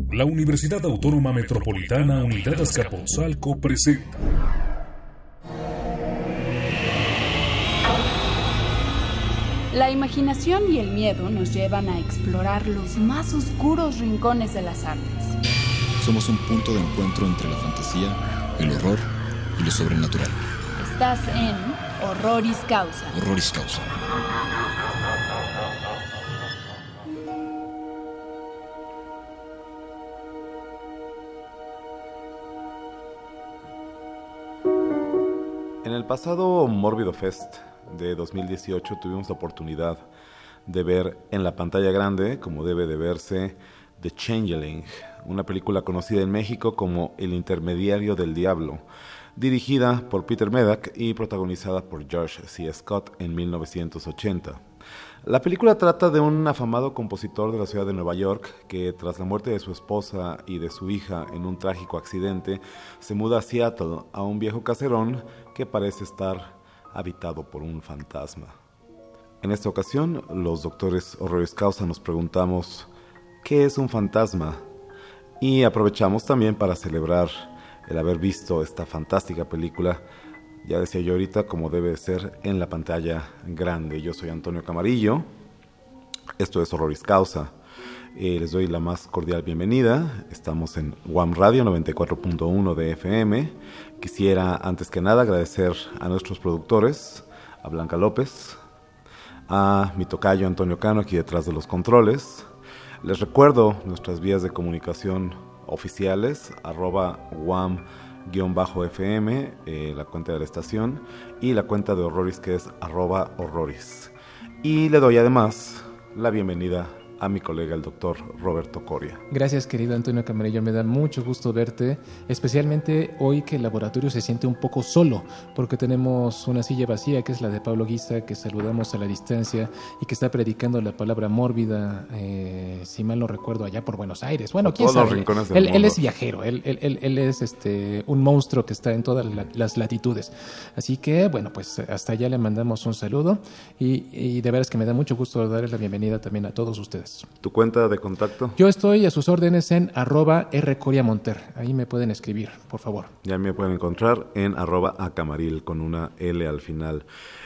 La Universidad Autónoma Metropolitana Unidad Azcapotzalco presenta La imaginación y el miedo nos llevan a explorar los más oscuros rincones de las artes. Somos un punto de encuentro entre la fantasía, el horror y lo sobrenatural. Estás en Horroris Causa. Horroris Causa. En el pasado Mórbido Fest de 2018 tuvimos la oportunidad de ver en la pantalla grande, como debe de verse, The Changeling, una película conocida en México como El Intermediario del Diablo, dirigida por Peter Medak y protagonizada por George C. Scott en 1980. La película trata de un afamado compositor de la ciudad de Nueva York que, tras la muerte de su esposa y de su hija en un trágico accidente, se muda a Seattle, a un viejo caserón que parece estar habitado por un fantasma. En esta ocasión, los doctores Horroris Causa nos preguntamos ¿qué es un fantasma? Y aprovechamos también para celebrar el haber visto esta fantástica película, ya decía yo ahorita, como debe ser en la pantalla grande. Yo soy Antonio Camarillo, esto es Horroris Causa. Les doy la más cordial bienvenida. Estamos en UAM Radio 94.1 de FM. Quisiera antes que nada agradecer a nuestros productores, a Blanca López, a mi tocayo Antonio Cano aquí detrás de los controles. Les recuerdo nuestras vías de comunicación oficiales, @UAM_FM, la cuenta de la estación, y la cuenta de Horroris, que es @Horroris. Y le doy además la bienvenida a mi colega, el doctor Roberto Coria. Gracias, querido Antonio Camarillo, me da mucho gusto verte, especialmente hoy que el laboratorio se siente un poco solo, porque tenemos una silla vacía, que es la de Pablo Guisa, que saludamos a la distancia y que está predicando la palabra mórbida, si mal no recuerdo, allá por Buenos Aires. Bueno, quién sabe, él es viajero, él es un monstruo que está en todas las latitudes. Así que, bueno, pues hasta allá le mandamos un saludo y de veras que me da mucho gusto darle la bienvenida también a todos ustedes. ¿Tu cuenta de contacto? Yo estoy a sus órdenes en @rcoriamonter. Ahí me pueden escribir, por favor. Ya me pueden encontrar en @acamaril con una L al final.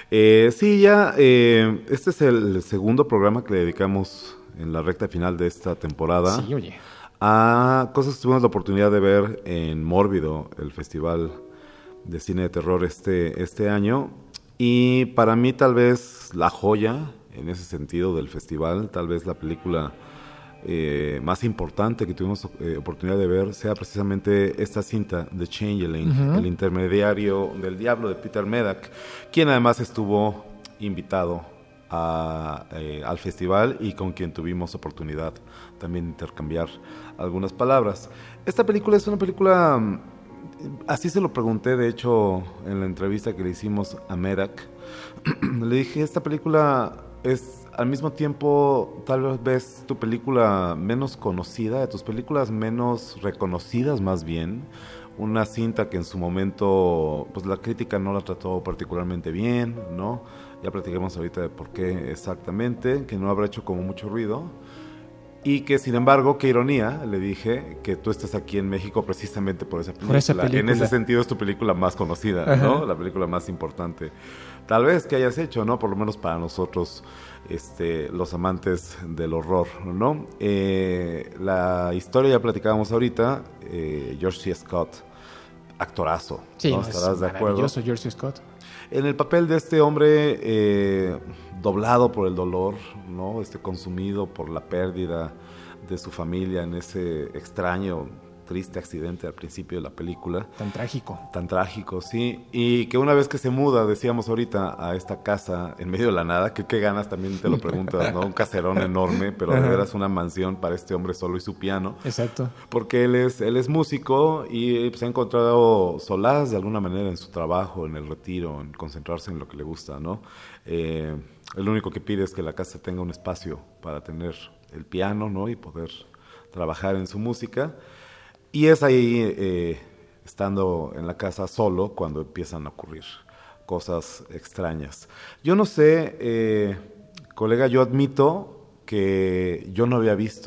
Este es el segundo programa que le dedicamos en la recta final de esta temporada. Sí, oye. A cosas que tuvimos la oportunidad de ver en Mórbido, el festival de cine de terror este año. Y para mí tal vez la joya en ese sentido del festival, tal vez la película más importante que tuvimos oportunidad de ver sea precisamente esta cinta, The Changeling, El Intermediario del Diablo, de Peter Medak, quien además estuvo invitado al festival y con quien tuvimos oportunidad también de intercambiar algunas palabras. Esta película es una película, así se lo pregunté de hecho en la entrevista que le hicimos a Medak. Le dije, esta película es al mismo tiempo tal vez tu película menos conocida, de tus películas menos reconocidas más bien, una cinta que en su momento pues la crítica no la trató particularmente bien, ¿no? Ya platiquemos ahorita de por qué exactamente, que no habrá hecho como mucho ruido. Y que sin embargo, qué ironía, le dije, que tú estés aquí en México precisamente por esa película. Por esa película. En ese sentido es tu película más conocida, ¿no? Ajá. La película más importante. Tal vez que hayas hecho, ¿no? Por lo menos para nosotros, los amantes del horror, ¿no? La historia ya platicábamos ahorita, George C. Scott, actorazo, sí, ¿no? ¿Estarás de acuerdo? Maravilloso George C. Scott. En el papel de este hombre doblado por el dolor, ¿no? Consumido por la pérdida de su familia en ese extraño, triste accidente al principio de la película. Tan trágico. Tan trágico, sí. Y que una vez que se muda, decíamos ahorita, a esta casa en medio de la nada, que qué ganas también te lo preguntas, ¿no? Un caserón enorme, pero de veras una mansión para este hombre solo y su piano. Exacto. Porque él es músico y pues, ha encontrado solaz de alguna manera en su trabajo, en el retiro, en concentrarse en lo que le gusta, ¿no? El único que pide es que la casa tenga un espacio para tener el piano, ¿no? Y poder trabajar en su música. Y es ahí, estando en la casa solo, cuando empiezan a ocurrir cosas extrañas. Yo no sé, colega, yo admito que yo no había visto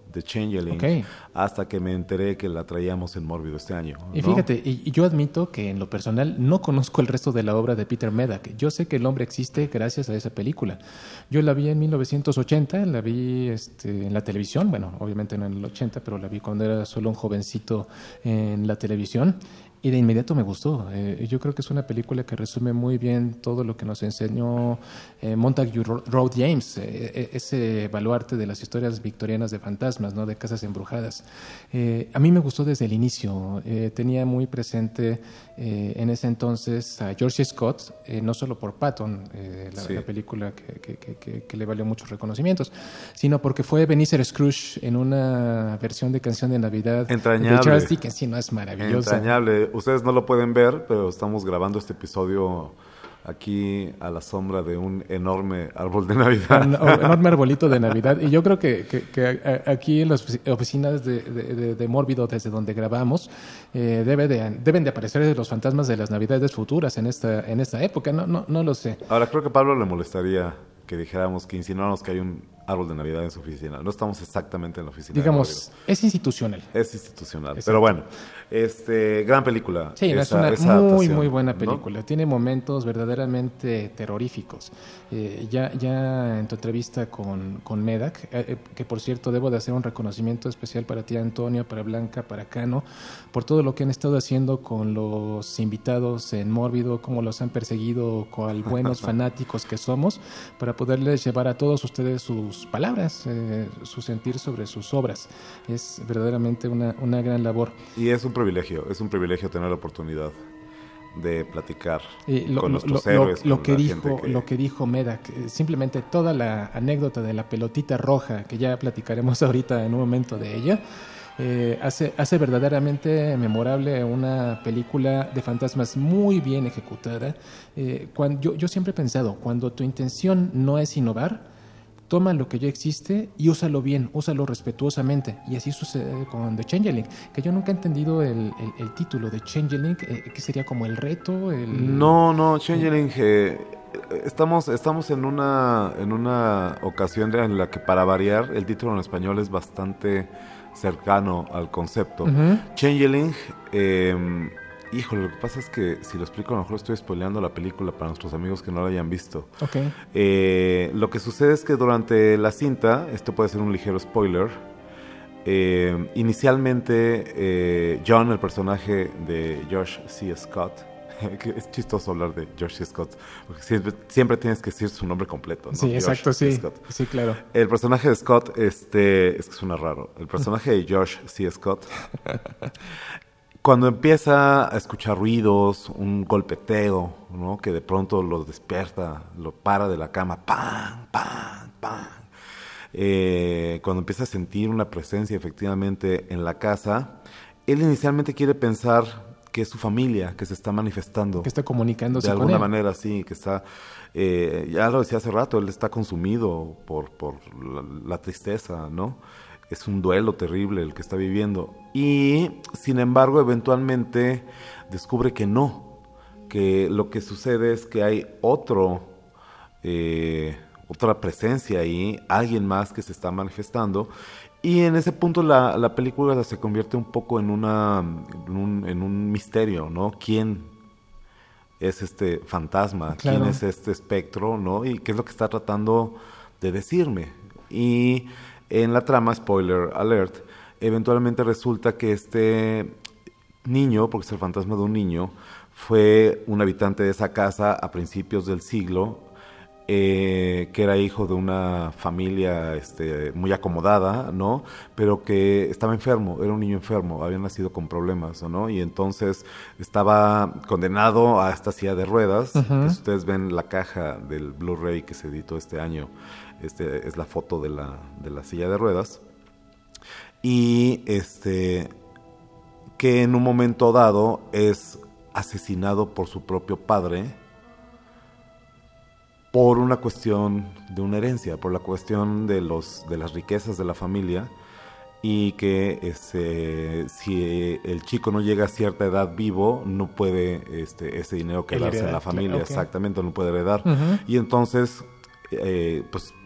The Changeling, Okay. hasta que me enteré que la traíamos en Mórbido este año. Y ¿no? fíjate, y yo admito que en lo personal no conozco el resto de la obra de Peter Medak. Yo sé que el hombre existe gracias a esa película. Yo la vi en 1980, la vi en la televisión, bueno, obviamente no en el 80, pero la vi cuando era solo un jovencito en la televisión. Y de inmediato me gustó. Yo creo que es una película que resume muy bien todo lo que nos enseñó Montague Rowd James, ese baluarte de las historias victorianas de fantasmas, ¿no? De casas embrujadas. A mí me gustó desde el inicio. Tenía muy presente en ese entonces a George Scott, no solo por Patton, la película que le valió muchos reconocimientos, sino porque fue Ebenezer Scrooge en una versión de Canción de Navidad entrañable. De Charles Dickens. Sí, no, es maravillosa. Entrañable. Ustedes no lo pueden ver, pero estamos grabando este episodio aquí a la sombra de un enorme árbol de Navidad. Un enorme arbolito de Navidad. Y yo creo que aquí en las oficinas de Mórbido, desde donde grabamos, deben de aparecer los fantasmas de las Navidades futuras en esta época. No lo sé. Ahora, creo que a Pablo le molestaría que dijéramos, que insinuáramos que hay un árbol de Navidad en su oficina. No estamos exactamente en la oficina. Digamos, es institucional. Es institucional. Exacto. Pero bueno, gran película. Sí, es una muy buena película. ¿No? Tiene momentos verdaderamente terroríficos. Ya en tu entrevista con Medak, que por cierto debo de hacer un reconocimiento especial para ti, Antonio, para Blanca, para Cano, por todo lo que han estado haciendo con los invitados en Mórbido, cómo los han perseguido, cual buenos fanáticos que somos, para poderles llevar a todos ustedes sus palabras, su sentir sobre sus obras. Es verdaderamente una gran labor. Y es un privilegio tener la oportunidad de platicar con nuestros héroes. Lo que dijo Medak, simplemente toda la anécdota de la pelotita roja, que ya platicaremos ahorita en un momento de ella, hace verdaderamente memorable una película de fantasmas muy bien ejecutada. Yo siempre he pensado, cuando tu intención no es innovar, toma lo que ya existe y úsalo bien, úsalo respetuosamente. Y así sucede con The Changeling, que yo nunca he entendido el título de Changeling, que sería como el reto. No, Changeling, estamos en una ocasión en la que, para variar, el título en español es bastante cercano al concepto. Uh-huh. Changeling, híjole, lo que pasa es que si lo explico, a lo mejor estoy spoileando la película para nuestros amigos que no la hayan visto. Okay. Lo que sucede es que durante la cinta, esto puede ser un ligero spoiler, inicialmente John, el personaje de George C. Scott, que es chistoso hablar de George C. Scott, porque siempre tienes que decir su nombre completo, ¿no? Sí, George exacto, C. sí. Scott. Sí, claro. El personaje de Scott, es que suena raro, el personaje de George C. Scott... Cuando empieza a escuchar ruidos, un golpeteo, ¿no? Que de pronto lo despierta, lo para de la cama, ¡pam, pam, pam! Cuando empieza a sentir una presencia efectivamente en la casa, él inicialmente quiere pensar que es su familia que se está manifestando. Que está comunicándose de con alguna él. manera, sí, que está... ya lo decía hace rato, él está consumido por la tristeza, ¿no? Es un duelo terrible el que está viviendo. Y, sin embargo, eventualmente descubre que no. Que lo que sucede es que hay otra presencia ahí, alguien más que se está manifestando. Y en ese punto la película se convierte un poco en un misterio, ¿no? ¿Quién es este fantasma? Claro. ¿Quién es este espectro? ¿No? Y qué es lo que está tratando de decirme. Y... en la trama, spoiler alert, eventualmente resulta que este niño, porque es el fantasma de un niño, fue un habitante de esa casa a principios del siglo, que era hijo de una familia muy acomodada, ¿no? Pero que estaba enfermo, era un niño enfermo, había nacido con problemas, ¿no? Y entonces estaba condenado a esta silla de ruedas. Uh-huh. Que si ustedes ven la caja del Blu-ray que se editó este año, es la foto de la silla de ruedas. Y que en un momento dado es asesinado por su propio padre, por una cuestión de una herencia, por la cuestión de las riquezas de la familia, y que si el chico no llega a cierta edad vivo, no puede ese dinero quedarse en la familia. Okay. Exactamente, no puede heredar. Uh-huh. Y entonces, pues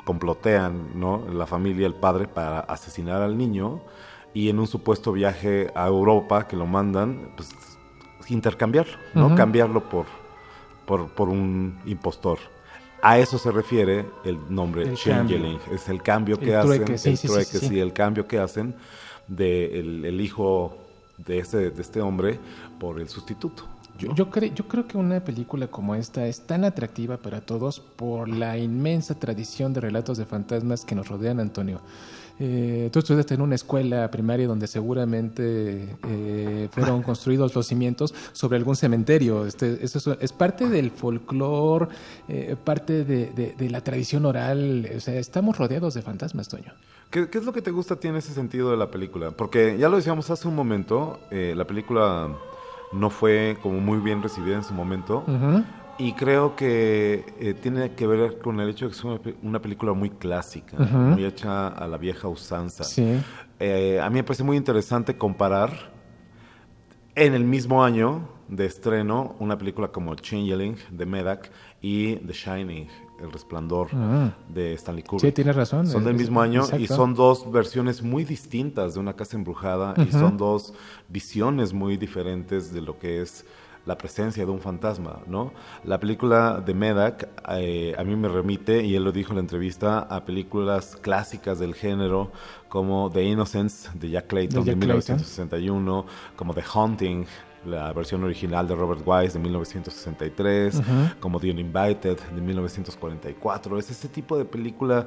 complotean, ¿no? La familia, el padre, para asesinar al niño, y en un supuesto viaje a Europa que lo mandan, pues intercambiarlo, ¿no? Uh-huh. Cambiarlo por un impostor. A eso se refiere el nombre El Changeling. cambio. Es el cambio que El trueque, hacen, sí, el trueque, sí. sí, el cambio que hacen de el hijo de este hombre por el sustituto. ¿No? Yo creo que una película como esta es tan atractiva para todos por la inmensa tradición de relatos de fantasmas que nos rodean, Antonio. Tú estudiaste en una escuela primaria donde seguramente fueron construidos los cimientos sobre algún cementerio. Eso es parte del folclore, parte de la tradición oral. O sea, estamos rodeados de fantasmas, Toño. ¿Qué es lo que te gusta a ti en ese sentido de la película? Porque ya lo decíamos hace un momento, la película no fue como muy bien recibida en su momento. Uh-huh. Y creo que tiene que ver con el hecho de que es una película muy clásica, uh-huh, muy hecha a la vieja usanza. Sí. A mí me parece muy interesante comparar en el mismo año de estreno una película como Changeling de Medak y The Shining, El Resplandor, uh-huh, de Stanley Kubrick. Sí, tienes razón. Son del mismo año, exacto, y son dos versiones muy distintas de una casa embrujada, uh-huh, y son dos visiones muy diferentes de lo que es la presencia de un fantasma, ¿no? La película de Medak a mí me remite, y él lo dijo en la entrevista, a películas clásicas del género como The Innocents de Jack Clayton de 1961, como The Haunting, la versión original de Robert Wise de 1963, uh-huh, como The Uninvited de 1944. Es ese tipo de película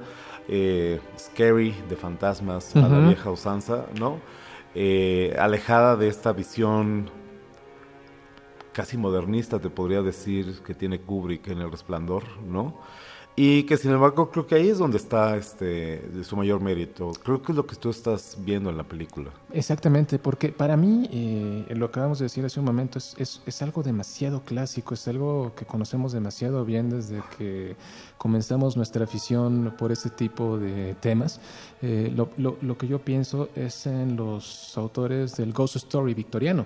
scary, de fantasmas, uh-huh, a la vieja usanza, ¿no? Alejada de esta visión casi modernista, te podría decir, que tiene Kubrick en El Resplandor, ¿no? Y que sin embargo creo que ahí es donde está su mayor mérito. Creo que es lo que tú estás viendo en la película. Exactamente, porque para mí, lo acabamos de decir hace un momento, es algo demasiado clásico, es algo que conocemos demasiado bien desde que comenzamos nuestra afición por este tipo de temas. Lo que yo pienso es en los autores del Ghost Story victoriano.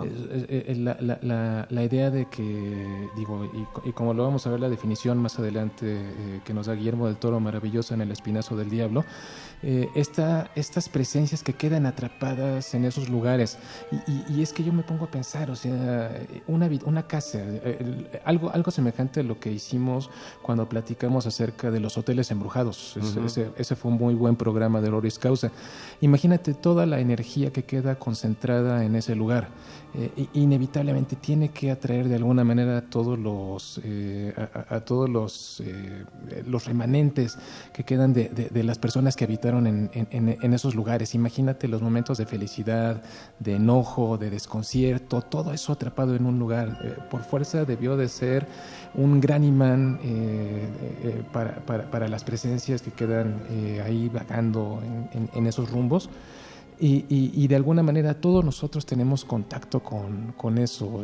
La idea de que, digo, y como lo vamos a ver la definición más adelante que nos da Guillermo del Toro, maravillosa en El Espinazo del Diablo, estas presencias que quedan atrapadas en esos lugares. Y es que yo me pongo a pensar, o sea, una casa, algo semejante a lo que hicimos cuando platicamos acerca de los hoteles embrujados. Uh-huh. Ese fue un muy buen programa de Honoris Causa. Imagínate toda la energía que queda concentrada en ese lugar. Inevitablemente tiene que atraer de alguna manera a todos los remanentes que quedan de las personas que habitaron en esos lugares. Imagínate los momentos de felicidad, de enojo, de desconcierto, todo eso atrapado en un lugar. Por fuerza debió de ser un gran imán para las presencias que quedan ahí vagando en esos rumbos. Y de alguna manera todos nosotros tenemos contacto con eso.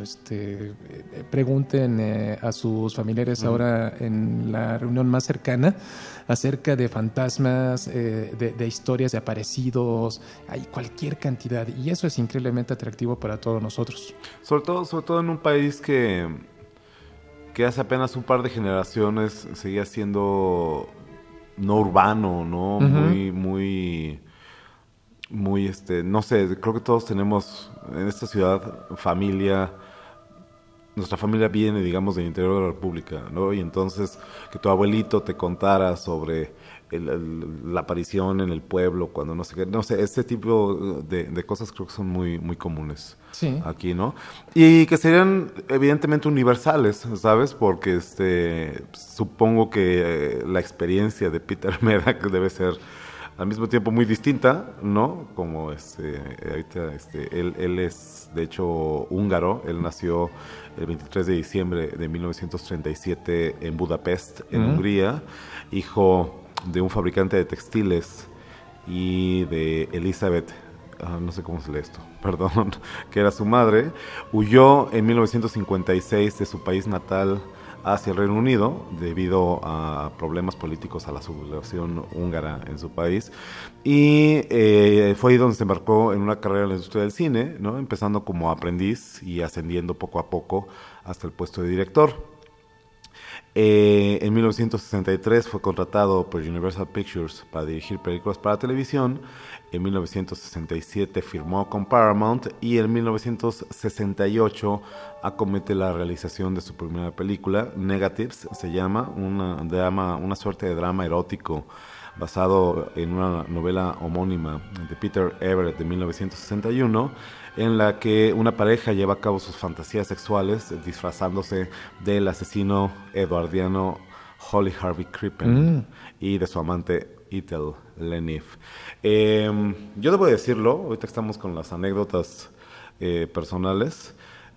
Pregunten a sus familiares ahora en la reunión más cercana acerca de fantasmas, de historias de aparecidos. Hay cualquier cantidad, y eso es increíblemente atractivo para todos nosotros. Sobre todo en un país que hace apenas un par de generaciones seguía siendo no urbano, ¿no? Uh-huh. Muy, no sé, creo que todos tenemos en esta ciudad familia. Nuestra familia viene, digamos, del interior de la República, ¿no? Y entonces que tu abuelito te contara sobre la aparición en el pueblo, cuando no sé, este tipo de cosas creo que son muy, muy comunes, sí, aquí, ¿no? Y que serían evidentemente universales, ¿sabes? Porque supongo que la experiencia de Peter Medak debe ser al mismo tiempo muy distinta, ¿no? Como ahorita él es de hecho húngaro. Él nació el 23 de diciembre de 1937 en Budapest, en Hungría, hijo de un fabricante de textiles y de Elizabeth, no sé cómo se lee esto, perdón, que era su madre. Huyó en 1956 de su país natal hacia el Reino Unido debido a problemas políticos, a la sublevación húngara en su país, y fue ahí donde se embarcó en una carrera en la industria del cine, ¿no? Empezando como aprendiz y ascendiendo poco a poco hasta el puesto de director. En 1963 fue contratado por Universal Pictures para dirigir películas para televisión. En 1967 firmó con Paramount y en 1968 acomete la realización de su primera película, Negatives, se llama, una suerte de drama erótico basado en una novela homónima de Peter Everett de 1961, en la que una pareja lleva a cabo sus fantasías sexuales disfrazándose del asesino eduardiano Holly Harvey Crippen y de su amante Ethel Lenif. Yo debo decirlo, ahorita estamos con las anécdotas personales.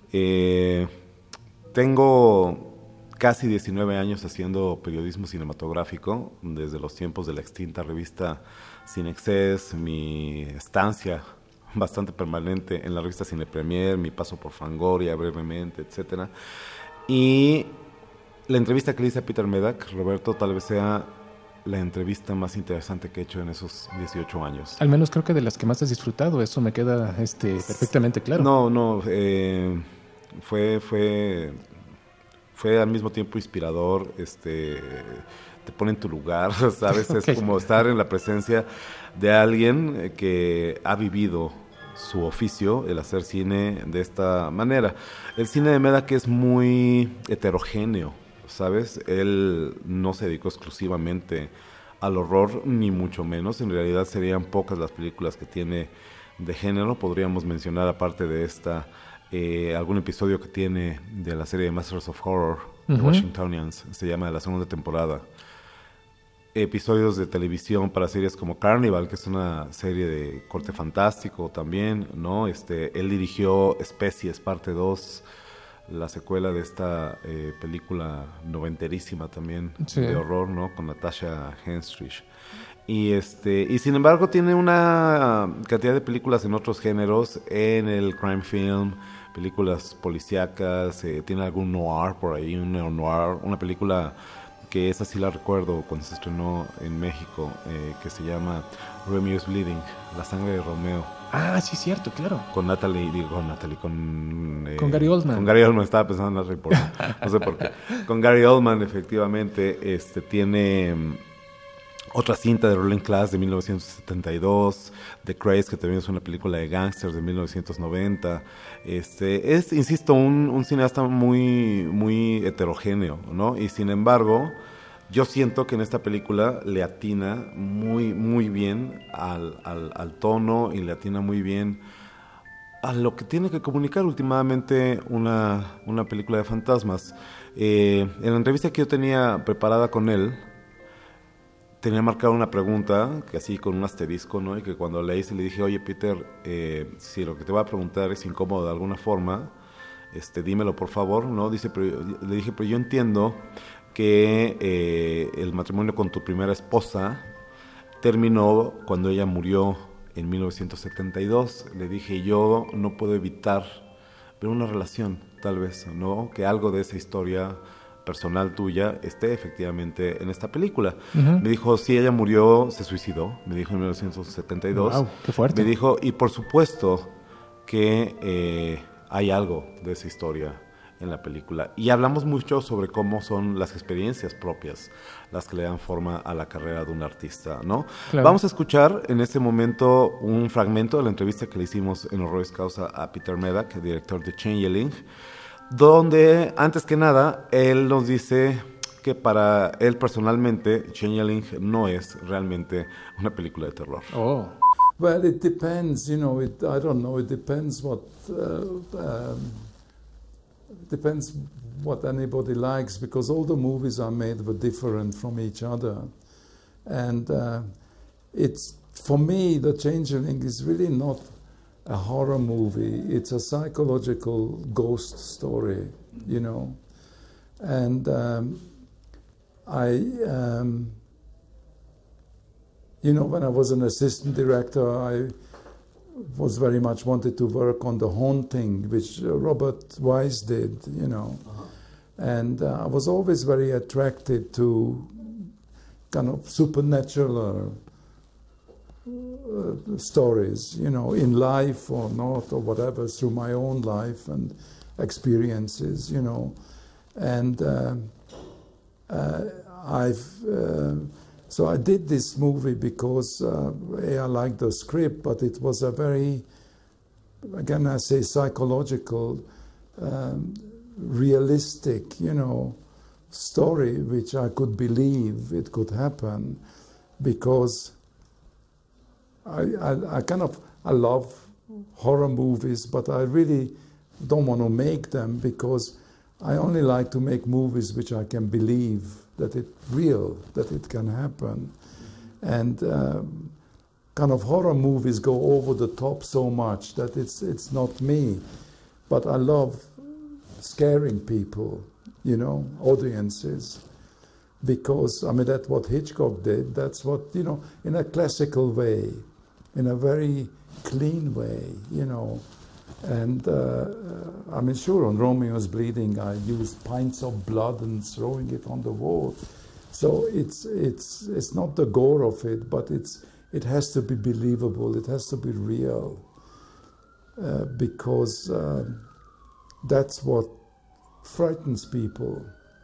Tengo casi 19 años haciendo periodismo cinematográfico, desde los tiempos de la extinta revista Cinexcess, mi estancia bastante permanente en la revista Cine Premier, mi paso por Fangoria brevemente, etcétera. Y la entrevista que le hice a Peter Medak, Roberto, tal vez sea la entrevista más interesante que he hecho en esos 18 años. Al menos creo que de las que más has disfrutado, eso me queda perfectamente claro. No, fue al mismo tiempo inspirador, te pone en tu lugar, ¿sabes? Okay. Es como estar en la presencia de alguien que ha vivido su oficio, el hacer cine de esta manera. El cine de Medak es muy heterogéneo, ¿sabes? Él no se dedicó exclusivamente al horror, ni mucho menos. En realidad serían pocas las películas que tiene de género. Podríamos mencionar, aparte de esta, algún episodio que tiene de la serie de Masters of Horror, The Washingtonians, se llama, de la segunda temporada. Episodios de televisión para series como Carnival, que es una serie de corte fantástico también, ¿no? Él dirigió Especies, parte 2, la secuela de esta película noventerísima también, sí, de horror, ¿no? Con Natasha Henstridge. Y sin embargo tiene una cantidad de películas en otros géneros, en el crime film, películas policíacas, tiene algún noir por ahí, un neo-noir, una película que esa sí la recuerdo cuando se estrenó en México, que se llama Romeo's Bleeding, La sangre de Romeo. Ah, sí, cierto, claro. Con Gary Oldman. Con Gary Oldman, estaba pensando en Natalie Portman, no sé por qué. Con Gary Oldman, efectivamente, tiene otra cinta de Ruling Class de 1972, The Craze, que también es una película de gangsters de 1990. Es, insisto, un cineasta muy, muy heterogéneo, ¿no? Y sin embargo, yo siento que en esta película le atina muy, muy bien al tono y le atina muy bien a lo que tiene que comunicar últimamente una película de fantasmas. En la entrevista que yo tenía preparada con él, tenía marcada una pregunta, que así con un asterisco, ¿no? Y que cuando le hice le dije, oye Peter, si lo que te voy a preguntar es incómodo de alguna forma, dímelo por favor, ¿no? Le dije, pero yo entiendo que el matrimonio con tu primera esposa terminó cuando ella murió en 1972. Le dije, yo no puedo evitar ver una relación, tal vez, ¿no? Que algo de esa historia personal tuya esté efectivamente en esta película. Uh-huh. Me dijo, sí, ella murió, se suicidó, me dijo en 1972. Wow, qué fuerte. Me dijo, y por supuesto que hay algo de esa historia en la película. Y hablamos mucho sobre cómo son las experiencias propias las que le dan forma a la carrera de un artista, ¿no? Claro. Vamos a escuchar en este momento un fragmento de la entrevista que le hicimos en Horroris Causa a Peter Medak, director de Changeling, donde, antes que nada, él nos dice que para él personalmente Changeling no es realmente una película de terror. Oh. Well, it depends, I don't know, it depends depends what anybody likes, because all the movies I made were different from each other. And it's, for me, The Changeling is really not a horror movie. It's a psychological ghost story, And when I was an assistant director, I was very much wanted to work on The Haunting, which Robert Wise did, Uh-huh. And I was always very attracted to kind of supernatural stories, in life or not or whatever, through my own life and experiences, And So I did this movie because I liked the script, but it was a very, again I say, psychological, realistic, story which I could believe it could happen, because I love horror movies, but I really don't want to make them, because I only like to make movies which I can believe that it's real, that it can happen. And kind of horror movies go over the top so much that it's not me. But I love scaring people, audiences. Because, that's what Hitchcock did. That's what, in a classical way, in a very clean way, And sure, on Romeo's Bleeding, I used pints of blood and throwing it on the wall. So it's not the gore of it, but it has to be believable. It has to be real, because that's what frightens people,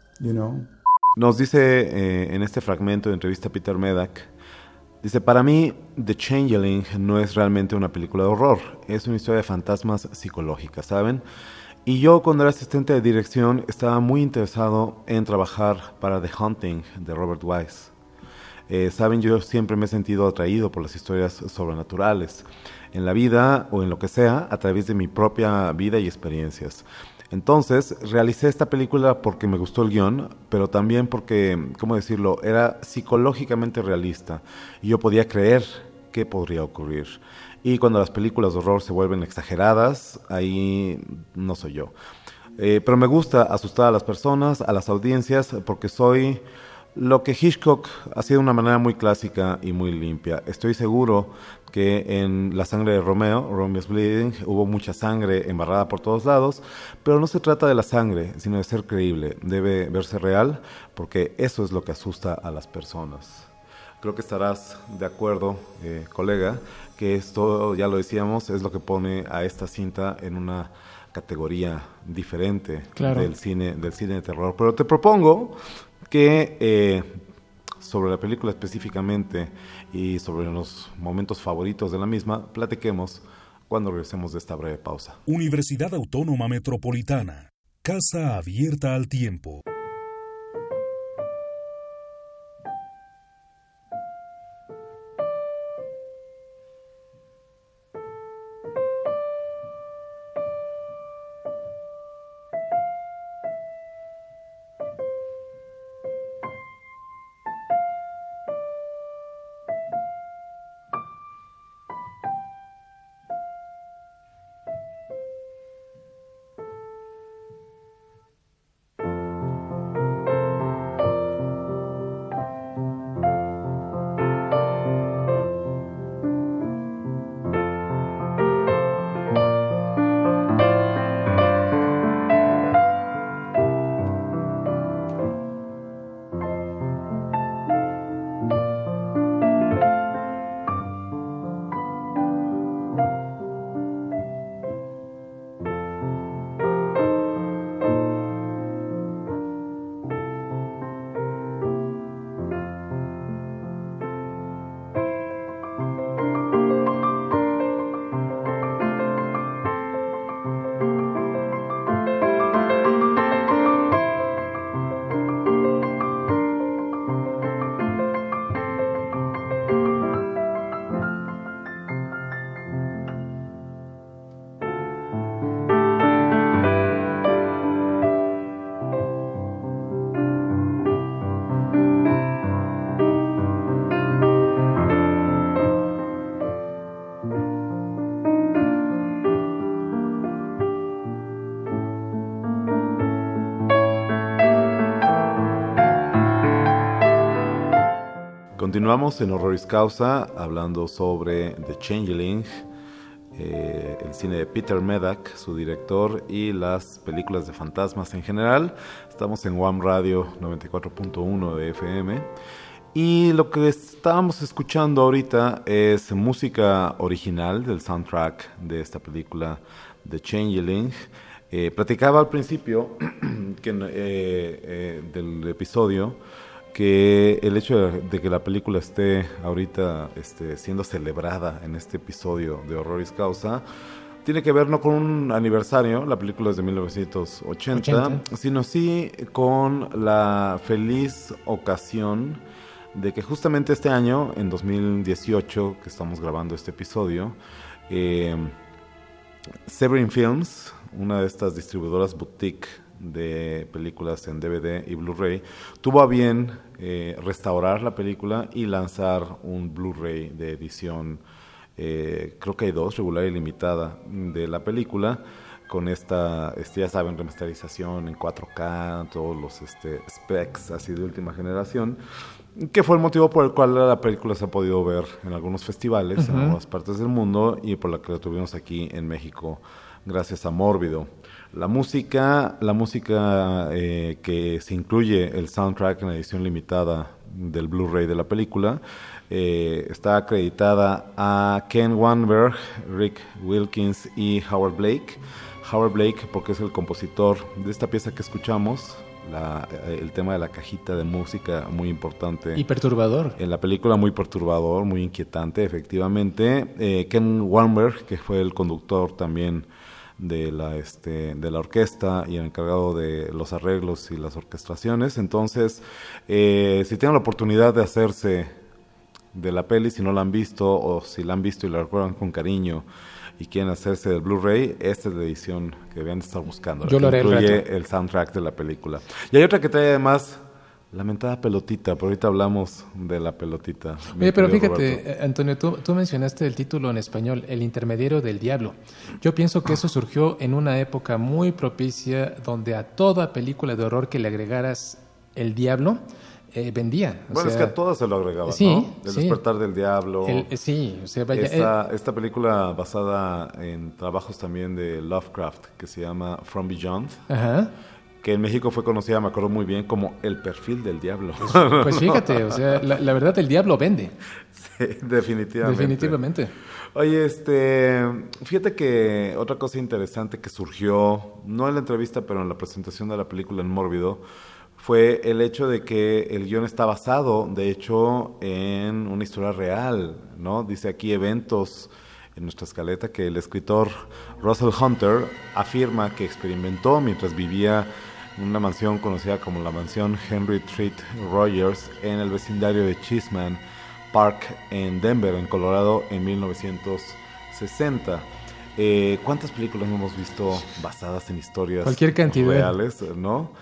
Nos dice en este fragmento de entrevista a Peter Medak, dice, para mí The Changeling no es realmente una película de horror, es una historia de fantasmas psicológicas, ¿saben? Y yo, cuando era asistente de dirección, estaba muy interesado en trabajar para The Haunting de Robert Wise. Saben, yo siempre me he sentido atraído por las historias sobrenaturales, en la vida o en lo que sea, a través de mi propia vida y experiencias. Entonces, realicé esta película porque me gustó el guión, pero también porque, ¿cómo decirlo?, era psicológicamente realista y yo podía creer que podría ocurrir. Y cuando las películas de horror se vuelven exageradas, ahí no soy yo. Pero me gusta asustar a las personas, a las audiencias, porque soy lo que Hitchcock hacía de una manera muy clásica y muy limpia. Estoy seguro que en La sangre de Romeo's Bleeding, hubo mucha sangre embarrada por todos lados, pero no se trata de la sangre, sino de ser creíble. Debe verse real, porque eso es lo que asusta a las personas. Creo que estarás de acuerdo, colega, que esto, ya lo decíamos, es lo que pone a esta cinta en una categoría diferente, claro, del cine de terror. Pero te propongo que sobre la película específicamente y sobre los momentos favoritos de la misma, platiquemos cuando regresemos de esta breve pausa. Universidad Autónoma Metropolitana, casa abierta al tiempo. Continuamos en Horroris Causa hablando sobre The Changeling, el cine de Peter Medak, su director, y las películas de fantasmas en general. Estamos en WAM Radio 94.1 de FM. Y lo que estábamos escuchando ahorita es música original del soundtrack de esta película The Changeling. Platicaba al principio que, del episodio que el hecho de que la película esté ahorita siendo celebrada en este episodio de Horroris Causa tiene que ver no con un aniversario, la película es de 1980, sino sí con la feliz ocasión de que justamente este año, en 2018, que estamos grabando este episodio, Severin Films, una de estas distribuidoras boutique de películas en DVD y Blu-ray, tuvo a bien restaurar la película y lanzar un Blu-ray de edición, creo que hay 2, regular y limitada, de la película, con esta, ya saben, remasterización en 4K, todos los specs así de última generación, que fue el motivo por el cual la película se ha podido ver en algunos festivales en algunas partes del mundo y por la que la tuvimos aquí en México gracias a Mórbido. La música que se incluye el soundtrack en la edición limitada del Blu-ray de la película está acreditada a Ken Wannberg, Rick Wilkins y Howard Blake. Howard Blake porque es el compositor de esta pieza que escuchamos, el tema de la cajita de música, muy importante. Y perturbador. En la película, muy perturbador, muy inquietante, efectivamente. Ken Wannberg, que fue el conductor también de la orquesta y el encargado de los arreglos y las orquestaciones. Entonces, si tienen la oportunidad de hacerse de la peli, si no la han visto o si la han visto y la recuerdan con cariño y quieren hacerse del Blu-ray, esta es la edición que deben de estar buscando. Yo lo haré incluye el soundtrack de la película. Y hay otra que trae además la mentada pelotita, pero ahorita hablamos de la pelotita. Oye, pero fíjate, Roberto. Antonio, tú mencionaste el título en español, El intermediario del diablo. Yo pienso que eso surgió en una época muy propicia donde a toda película de horror que le agregaras el diablo, vendía. Bueno, es que a todas se lo agregaban, sí, ¿no? El despertar del diablo. Sí, o sea, vaya. Esta película basada en trabajos también de Lovecraft, que se llama From Beyond. Ajá. Que en México fue conocida, me acuerdo muy bien, como El perfil del diablo. Pues fíjate, o sea, la verdad el diablo vende. Sí, definitivamente. Oye, fíjate que otra cosa interesante que surgió, no en la entrevista, pero en la presentación de la película en Mórbido, fue el hecho de que el guión está basado, de hecho, en una historia real, ¿no? Dice aquí eventos en nuestra escaleta que el escritor Russell Hunter afirma que experimentó mientras vivía en una mansión conocida como la mansión Henry Treat Rogers en el vecindario de Cheeseman Park en Denver, en Colorado, en 1960. ¿Cuántas películas no hemos visto basadas en historias cualquier cantidad reales, no?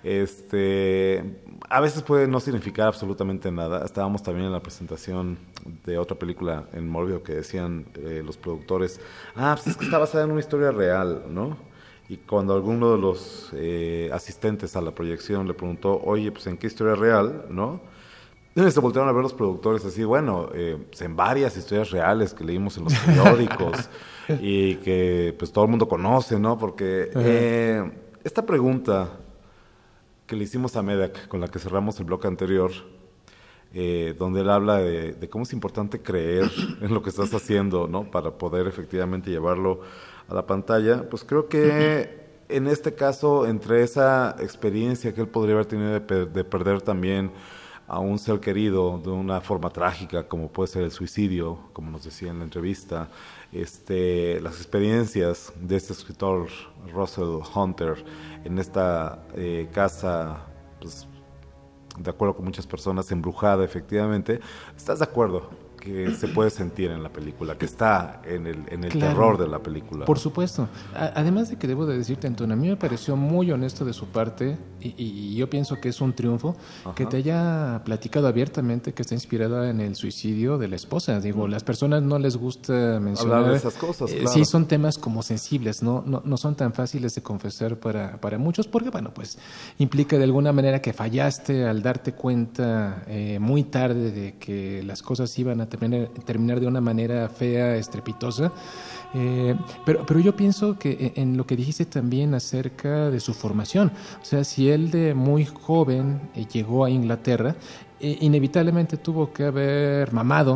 A veces puede no significar absolutamente nada. Estábamos también en la presentación de otra película en Mórbido que decían los productores, pues es que está basada en una historia real, ¿no? Y cuando alguno de los asistentes a la proyección le preguntó, oye, pues ¿en qué historia real, no? Se voltearon a ver los productores así, bueno, pues en varias historias reales que leímos en los periódicos y que pues todo el mundo conoce, ¿no? Porque esta pregunta que le hicimos a Medak, con la que cerramos el bloque anterior, donde él habla de cómo es importante creer en lo que estás haciendo, ¿no? Para poder efectivamente llevarlo a la pantalla, pues creo que en este caso, entre esa experiencia que él podría haber tenido de perder también a un ser querido de una forma trágica, como puede ser el suicidio, como nos decía en la entrevista, las experiencias de este escritor Russell Hunter en esta casa, pues, de acuerdo con muchas personas, embrujada efectivamente. ¿Estás de acuerdo que se puede sentir en la película, que está en el claro, terror de la película? Por supuesto. Además de que debo de decirte, Antonio, a mí me pareció muy honesto de su parte y yo pienso que es un triunfo que te haya platicado abiertamente que está inspirada en el suicidio de la esposa. Digo, las personas no les gusta mencionar hablar de esas cosas, claro. Sí, son temas como sensibles, no son tan fáciles de confesar para muchos porque, bueno, pues implica de alguna manera que fallaste al darte cuenta muy tarde de que las cosas iban a terminar de una manera fea, estrepitosa. Pero yo pienso que en lo que dijiste también acerca de su formación, o sea, si él de muy joven llegó a Inglaterra, inevitablemente tuvo que haber mamado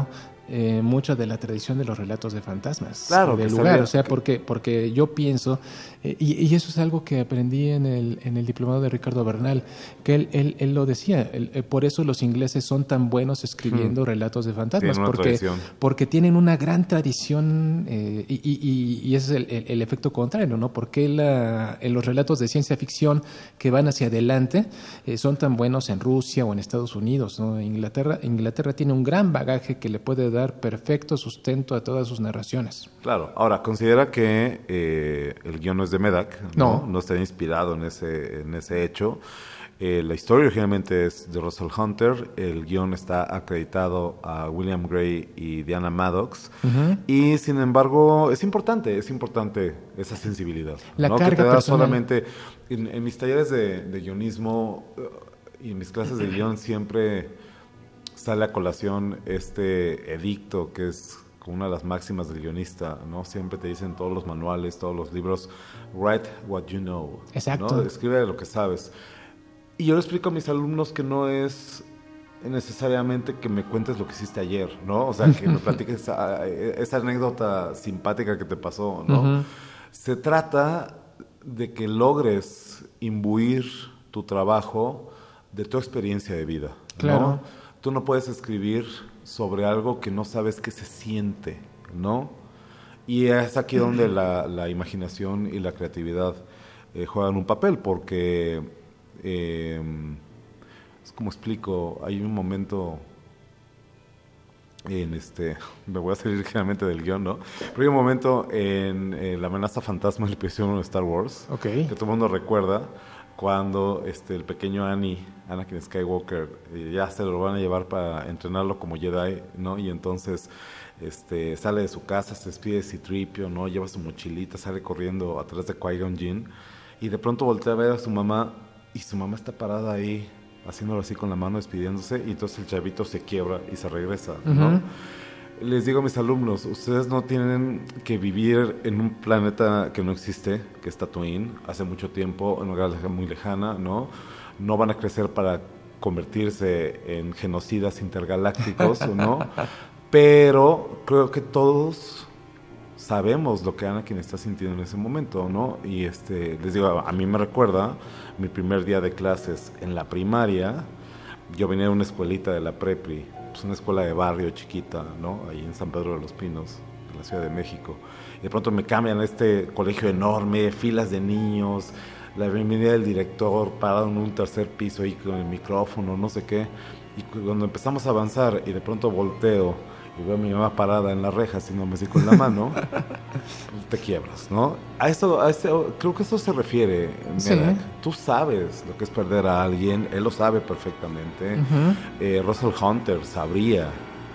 mucha de la tradición de los relatos de fantasmas Claro, del que lugar. sabía O sea, que- porque yo pienso, y eso es algo que aprendí en el diplomado de Ricardo Bernal, que él lo decía, por eso los ingleses son tan buenos escribiendo relatos de fantasmas, Tienen una tradición. porque tienen una gran tradición, y ese es el efecto contrario, ¿no? Porque en los relatos de ciencia ficción que van hacia adelante son tan buenos en Rusia o en Estados Unidos, ¿no? Inglaterra tiene un gran bagaje que le puede dar perfecto sustento a todas sus narraciones. Claro, ahora, considera que el guión no es de Medak, No. no está inspirado en ese hecho. La historia originalmente es de Russell Hunter, el guión está acreditado a William Gray y Diana Maddox, y sin embargo es importante esa sensibilidad. La ¿no? carga que te da personal. solamente, en mis talleres de guionismo y en mis clases de guión siempre sale a colación este edicto que es como una de las máximas del guionista, ¿no? Siempre te dicen todos los manuales, todos los libros, write what you know. Exacto. ¿no? Escribe lo que sabes. Y yo le explico a mis alumnos que no es necesariamente que me cuentes lo que hiciste ayer, ¿no? O sea, que me platiques esa anécdota simpática que te pasó, ¿no? Ujú. Se trata de que logres imbuir tu trabajo de tu experiencia de vida, ¿no? Claro. Tú no puedes escribir sobre algo que no sabes qué se siente, ¿no? Y es aquí donde la imaginación y la creatividad juegan un papel, porque es como explico, hay un momento en me voy a salir ligeramente del guión, ¿no? Pero hay un momento en La amenaza fantasma del episodio 1 de Star Wars, Ok. que todo el mundo recuerda, cuando el pequeño Anakin Skywalker, ya se lo van a llevar para entrenarlo como Jedi, ¿no? Y entonces sale de su casa, se despide de C-3PO, ¿no? Lleva su mochilita, sale corriendo atrás de Qui-Gon Jinn, y de pronto voltea a ver a su mamá, y su mamá está parada ahí, haciéndolo así con la mano, despidiéndose, y entonces el chavito se quiebra y se regresa, ¿no? Ujú. Les digo a mis alumnos, ustedes no tienen que vivir en un planeta que no existe, que es Tatooine, hace mucho tiempo, en una galaxia muy lejana, ¿no? No van a crecer para convertirse en genocidas intergalácticos, ¿no? Pero creo que todos sabemos lo que Anakin está sintiendo en ese momento, ¿no? Y les digo, a mí me recuerda mi primer día de clases en la primaria. Yo venía de una escuelita de la Prepri, pues una escuela de barrio chiquita, ¿no? Ahí en San Pedro de los Pinos, en la Ciudad de México. Y de pronto me cambian a este colegio enorme, filas de niños, la bienvenida del director parado en un tercer piso ahí con el micrófono, no sé qué. Y cuando empezamos a avanzar y de pronto volteo y veo a mi mamá parada en la reja haciéndome así con la mano, te quiebras, ¿no? Creo que eso se refiere, Sí. Medak. Tú sabes lo que es perder a alguien, él lo sabe perfectamente. Ujú. Russell Hunter sabría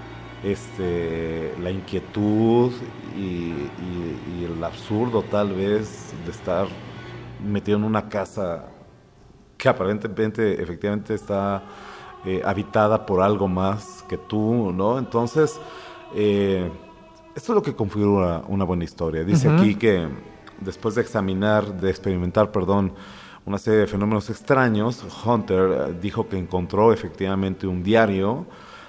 la inquietud y el absurdo tal vez de estar metido en una casa que aparentemente efectivamente está habitada por algo más que tú, ¿no? Entonces, esto es lo que configura una buena historia. Dice aquí que después de experimentar, una serie de fenómenos extraños, Hunter dijo que encontró efectivamente un diario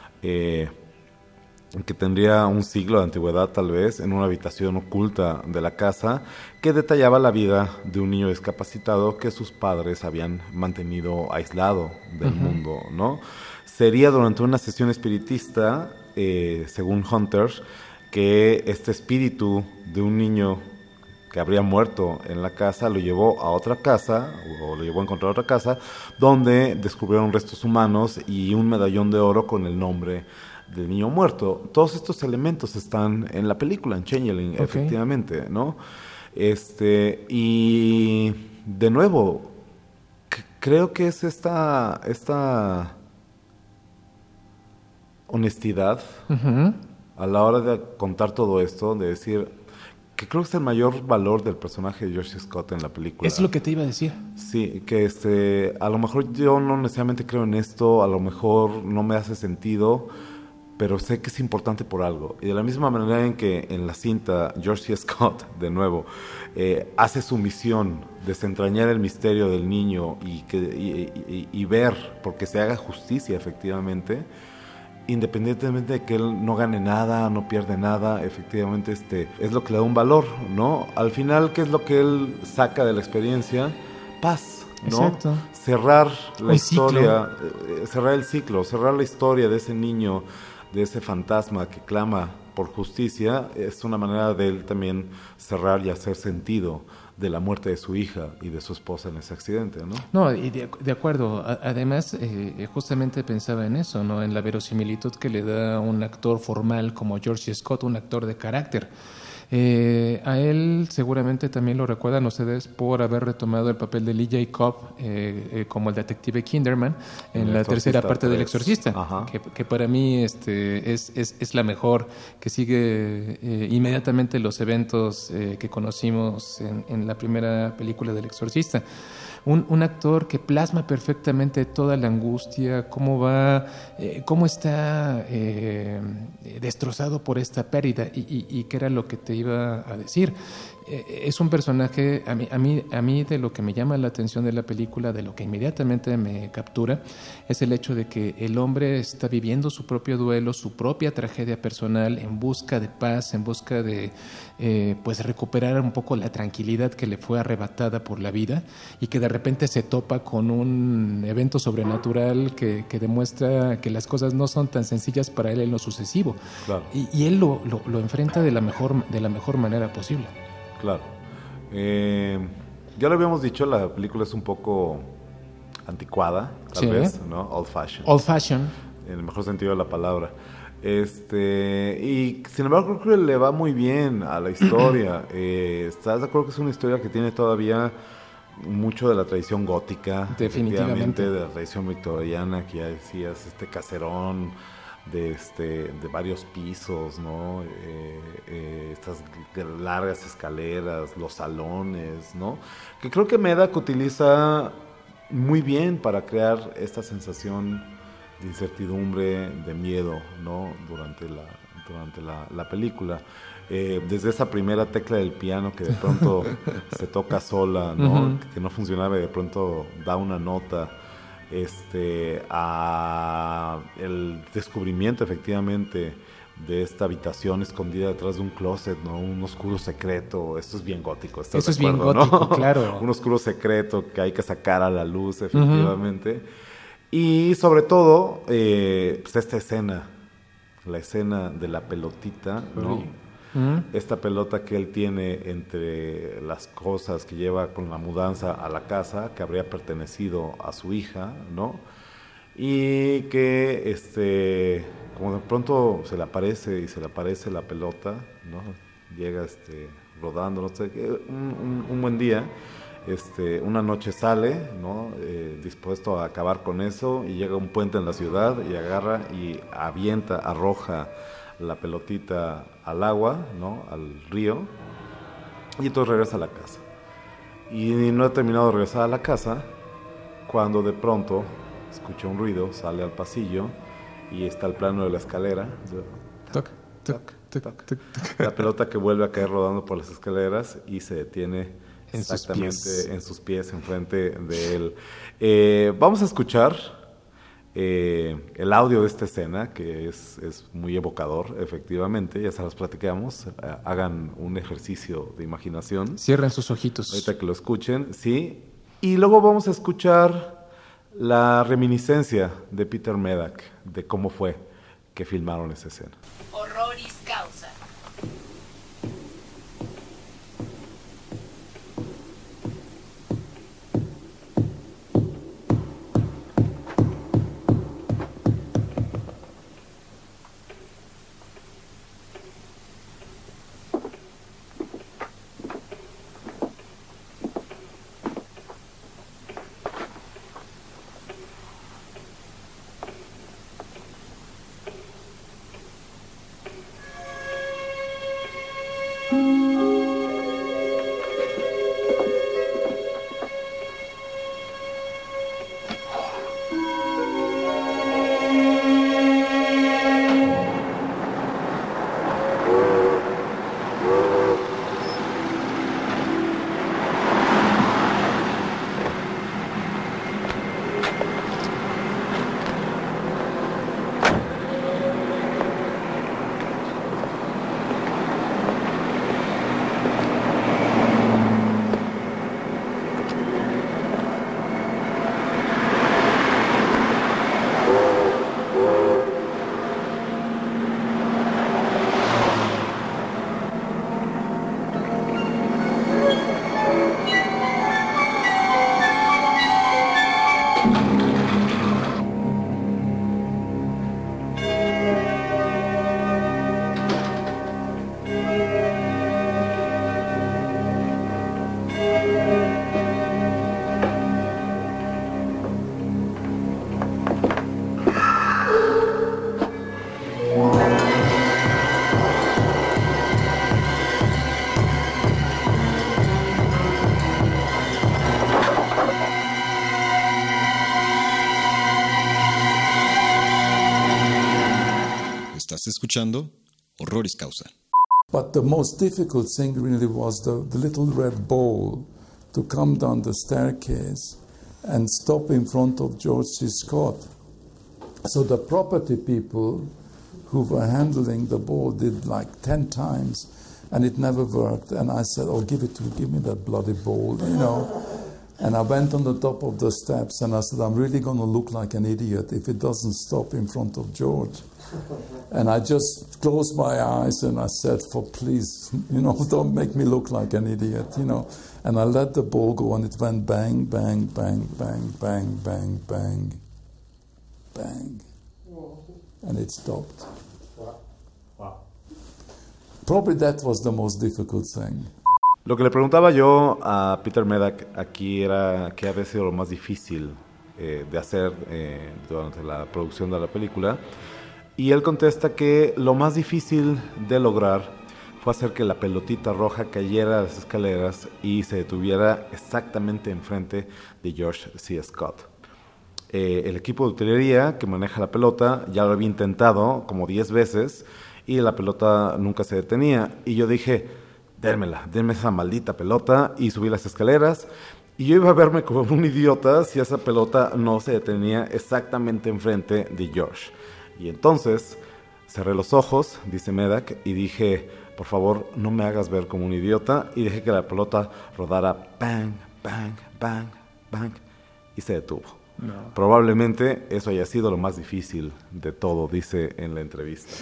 que tendría un siglo de antigüedad tal vez, en una habitación oculta de la casa, que detallaba la vida de un niño discapacitado que sus padres habían mantenido aislado del mundo, ¿no? Sería durante una sesión espiritista, según Hunter, que este espíritu de un niño que habría muerto en la casa lo llevó a otra casa, o lo llevó a encontrar otra casa, donde descubrieron restos humanos y un medallón de oro con el nombre del niño muerto. Todos estos elementos están en la película, en Changeling, efectivamente, ¿no? Y de nuevo, creo que es esta honestidad a la hora de contar todo esto, de decir que creo que es el mayor valor del personaje de George Scott en la película. Es lo que te iba a decir. Sí, que a lo mejor yo no necesariamente creo en esto, a lo mejor no me hace sentido, pero sé que es importante por algo. Y de la misma manera en que en la cinta George Scott, de nuevo, hace su misión, desentrañar el misterio del niño y ver, porque se haga justicia efectivamente, independientemente de que él no gane nada, no pierde nada, efectivamente es lo que le da un valor, ¿no? Al final, ¿qué es lo que él saca de la experiencia? Paz, ¿no? Exacto. Cerrar la Un historia, cerrar el ciclo, cerrar la historia de ese niño, de ese fantasma que clama por justicia, es una manera de él también cerrar y hacer sentido de la muerte de su hija y de su esposa en ese accidente, ¿no? No, y de acuerdo. Además, justamente pensaba en eso, ¿no? En la verosimilitud que le da un actor formal como George Scott, un actor de carácter. A él seguramente también lo recuerdan ustedes por haber retomado el papel de Lee Jacob como el detective Kinderman en la tercera parte del Exorcista, que para mí es la mejor, que sigue inmediatamente los eventos que conocimos en la primera película del Exorcista. Un actor que plasma perfectamente toda la angustia, cómo está destrozado por esta pérdida y qué era lo que te iba a decir. Es un personaje, a mí de lo que me llama la atención de la película, de lo que inmediatamente me captura, es el hecho de que el hombre está viviendo su propio duelo, su propia tragedia personal, en busca de paz, en busca de pues recuperar un poco la tranquilidad que le fue arrebatada por la vida, y que de repente se topa con un evento sobrenatural que demuestra que las cosas no son tan sencillas para él en lo sucesivo. Claro. Y él lo enfrenta de la mejor manera posible. Claro. Ya lo habíamos dicho, la película es un poco anticuada, tal vez, ¿no? Old fashion. Old fashion. En el mejor sentido de la palabra. Y sin embargo creo que le va muy bien a la historia. ¿Estás de acuerdo que es una historia que tiene todavía mucho de la tradición gótica? Definitivamente. De la tradición victoriana, que ya decías, caserón de varios pisos, ¿no? Estas largas escaleras, los salones, ¿no? Que creo que Medak utiliza muy bien para crear esta sensación de incertidumbre, de miedo, ¿no? Durante la película. Desde esa primera tecla del piano que de pronto se toca sola, ¿no? Uh-huh. Que no funcionaba y de pronto da una nota. A el descubrimiento efectivamente de esta habitación escondida detrás de un closet, ¿no? Un oscuro secreto. Esto es bien gótico. Eso es bien gótico, ¿no? Claro. Un oscuro secreto que hay que sacar a la luz, efectivamente. Uh-huh. Y sobre todo, pues esta escena, la escena de la pelotita, ¿no? Uh-huh. Esta pelota que él tiene entre las cosas que lleva con la mudanza a la casa, que habría pertenecido a su hija, ¿no? Y que, como de pronto se le aparece la pelota, ¿no? Llega rodando, no sé, un buen día, una noche sale, ¿no? Dispuesto a acabar con eso, y llega a un puente en la ciudad y agarra y arroja la pelotita al agua, ¿no? Al río, y entonces regresa a la casa. Y no ha terminado de regresar a la casa cuando de pronto escucha un ruido, sale al pasillo y está al plano de la escalera. Toc, toc, toc, toc, toc. La pelota que vuelve a caer rodando por las escaleras y se detiene exactamente en sus pies, enfrente de él. Vamos a escuchar el audio de esta escena, que es muy evocador, efectivamente. Ya se las platicamos. Hagan un ejercicio de imaginación. Cierren sus ojitos. Ahorita que lo escuchen, sí. Y luego vamos a escuchar la reminiscencia de Peter Medak de cómo fue que filmaron esa escena. Horroris causa. Estás escuchando Horroris Causa. But the most difficult thing really was the little red ball to come down the staircase and stop in front of George C. Scott. So the property people who were handling the ball did like 10 times, and it never worked. And I said, "Oh, give me that bloody ball, you know." And I went on the top of the steps, and I said, "I'm really going to look like an idiot if it doesn't stop in front of George." And I just closed my eyes and I said, please, don't make me look like an idiot, And I let the ball go, and it went bang, bang, bang, bang, bang, bang, bang, bang. And it stopped. Wow. Probably that was the most difficult thing. Lo que le preguntaba yo a Peter Medak aquí era qué había sido lo más difícil de hacer durante la producción de la película. Y él contesta que lo más difícil de lograr fue hacer que la pelotita roja cayera a las escaleras y se detuviera exactamente enfrente de George C. Scott. El equipo de utilería que maneja la pelota ya lo había intentado como 10 veces y la pelota nunca se detenía. Y yo dije, denme esa maldita pelota, y subí las escaleras. Y yo iba a verme como un idiota si esa pelota no se detenía exactamente enfrente de George. Y entonces cerré los ojos, dice Medak, y dije, por favor, no me hagas ver como un idiota, y dejé que la pelota rodara bang, bang, bang, bang, y se detuvo. No. Probablemente eso haya sido lo más difícil de todo, dice en la entrevista.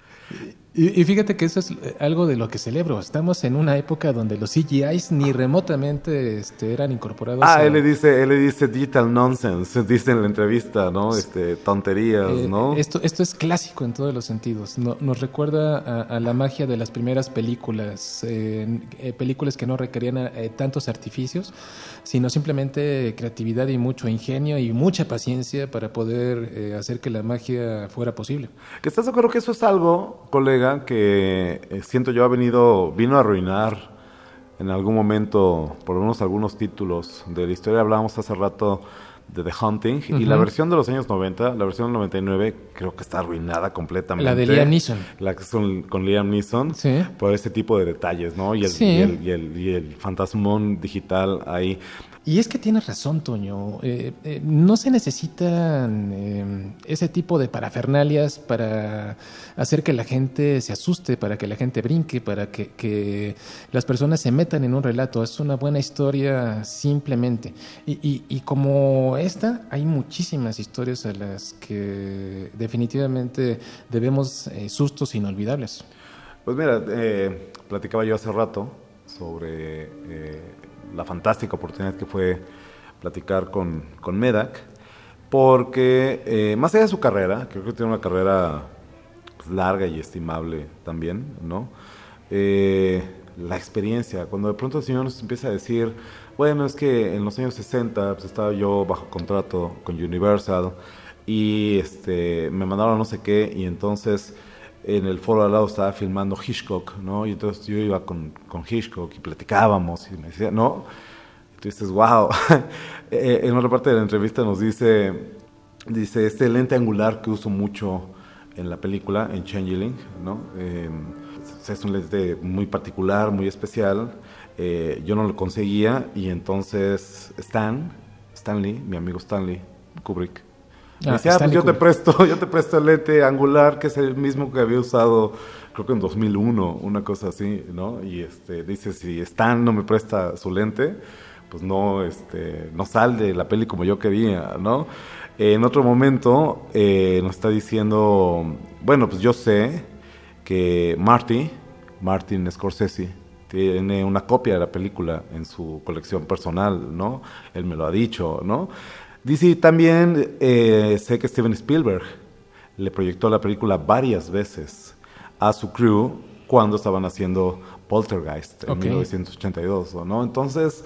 Y fíjate que eso es algo de lo que celebro. Estamos en una época donde los CGIs ni remotamente eran incorporados. Él le dice digital nonsense, dice en la entrevista, ¿no? Tonterías, ¿no? Esto es clásico en todos los sentidos. Nos recuerda a la magia de las primeras películas, películas que no requerían tantos artificios, sino simplemente creatividad y mucho ingenio y mucha paciencia para poder hacer que la magia fuera posible. ¿Estás de acuerdo que eso es algo, colega, que siento yo vino a arruinar en algún momento, por lo menos algunos títulos de la historia? Hablábamos hace rato de The Haunting, uh-huh. Y la versión de los años 90, la versión del 99, creo que está arruinada completamente. La de Liam Neeson. La que es con Liam Neeson, sí. Por ese tipo de detalles, ¿no? Y el fantasmón digital ahí. Y es que tienes razón, Toño. No se necesitan ese tipo de parafernalias para hacer que la gente se asuste, para que la gente brinque, para que las personas se metan en un relato. Es una buena historia simplemente. Y como esta, hay muchísimas historias a las que definitivamente debemos sustos inolvidables. Pues mira, platicaba yo hace rato sobre la fantástica oportunidad que fue platicar con Medak, porque más allá de su carrera, creo que tiene una carrera pues, larga y estimable también, ¿no? La experiencia, cuando de pronto el señor nos empieza a decir, bueno, es que en los años 60 pues, estaba yo bajo contrato con Universal y me mandaron no sé qué, y entonces en el foro al lado estaba filmando Hitchcock, ¿no? Y entonces yo iba con Hitchcock y platicábamos y me decía, ¿no? Y tú dices, wow. En otra parte de la entrevista nos dice este lente angular que uso mucho en la película, en Changeling, ¿no? Es un lente muy particular, muy especial. Yo no lo conseguía y entonces Stanley, mi amigo Stanley Kubrick, me decía, pues yo te presto el lente angular, que es el mismo que había usado, creo que en 2001, una cosa así, ¿no? Y dice, si Stan no me presta su lente, pues no sale la peli como yo quería, ¿no? En otro momento nos está diciendo, bueno, pues yo sé que Martin Scorsese tiene una copia de la película en su colección personal, ¿no? Él me lo ha dicho, ¿no? Dice, también sé que Steven Spielberg le proyectó la película varias veces a su crew cuando estaban haciendo Poltergeist en 1982, ¿no? Entonces,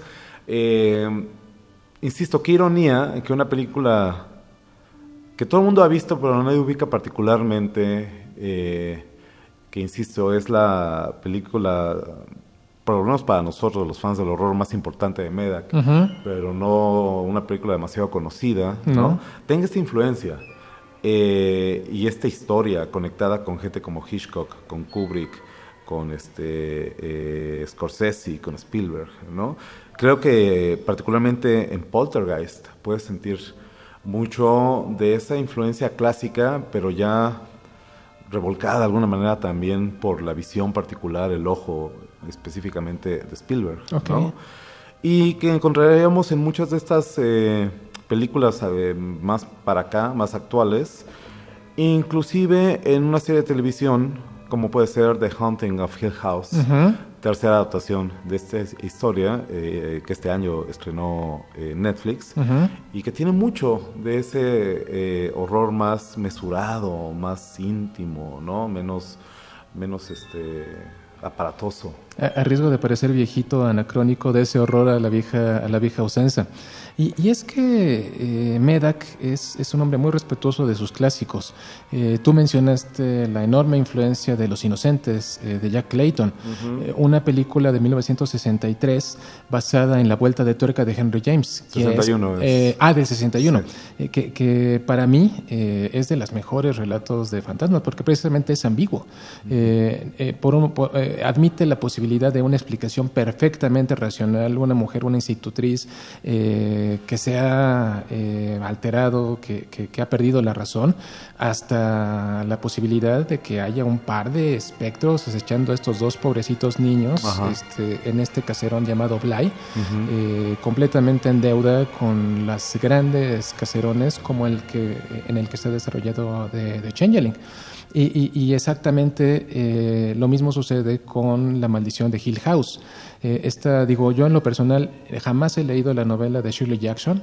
insisto, qué ironía en que una película que todo el mundo ha visto pero nadie ubica particularmente, que insisto, es la película, por lo menos para nosotros, los fans del horror, más importante de Medak, uh-huh. Pero no una película demasiado conocida, ¿no? Tenga esta influencia. y esta historia conectada con gente como Hitchcock, con Kubrick, con Scorsese, con Spielberg, ¿no? Creo que particularmente en Poltergeist puedes sentir mucho de esa influencia clásica, pero ya revolcada de alguna manera también por la visión particular, el ojo específicamente de Spielberg, ¿no? Y que encontraríamos en muchas de estas películas más para acá, más actuales, inclusive en una serie de televisión como puede ser The Haunting of Hill House, tercera adaptación de esta historia que este año estrenó Netflix, y que tiene mucho de ese horror más mesurado, más íntimo, ¿no? Menos aparatoso. A riesgo de parecer viejito, anacrónico, de ese horror a la vieja usanza. Y es que Medak es un hombre muy respetuoso de sus clásicos. Tú mencionaste la enorme influencia de Los Inocentes, de Jack Clayton, una película de 1963 basada en La Vuelta de Tuerca de Henry James. 61 del 61, sí. que para mí es de los mejores relatos de fantasmas, porque precisamente es ambiguo. Admite la posibilidad de una explicación perfectamente racional, una mujer, una institutriz que se ha alterado, que ha perdido la razón, hasta la posibilidad de que haya un par de espectros acechando a estos dos pobrecitos niños en este caserón llamado Bly, completamente en deuda con las grandes caserones como en el que se ha desarrollado de Changeling. Y exactamente lo mismo sucede con La Maldición de Hill House. Yo en lo personal jamás he leído la novela de Shirley Jackson.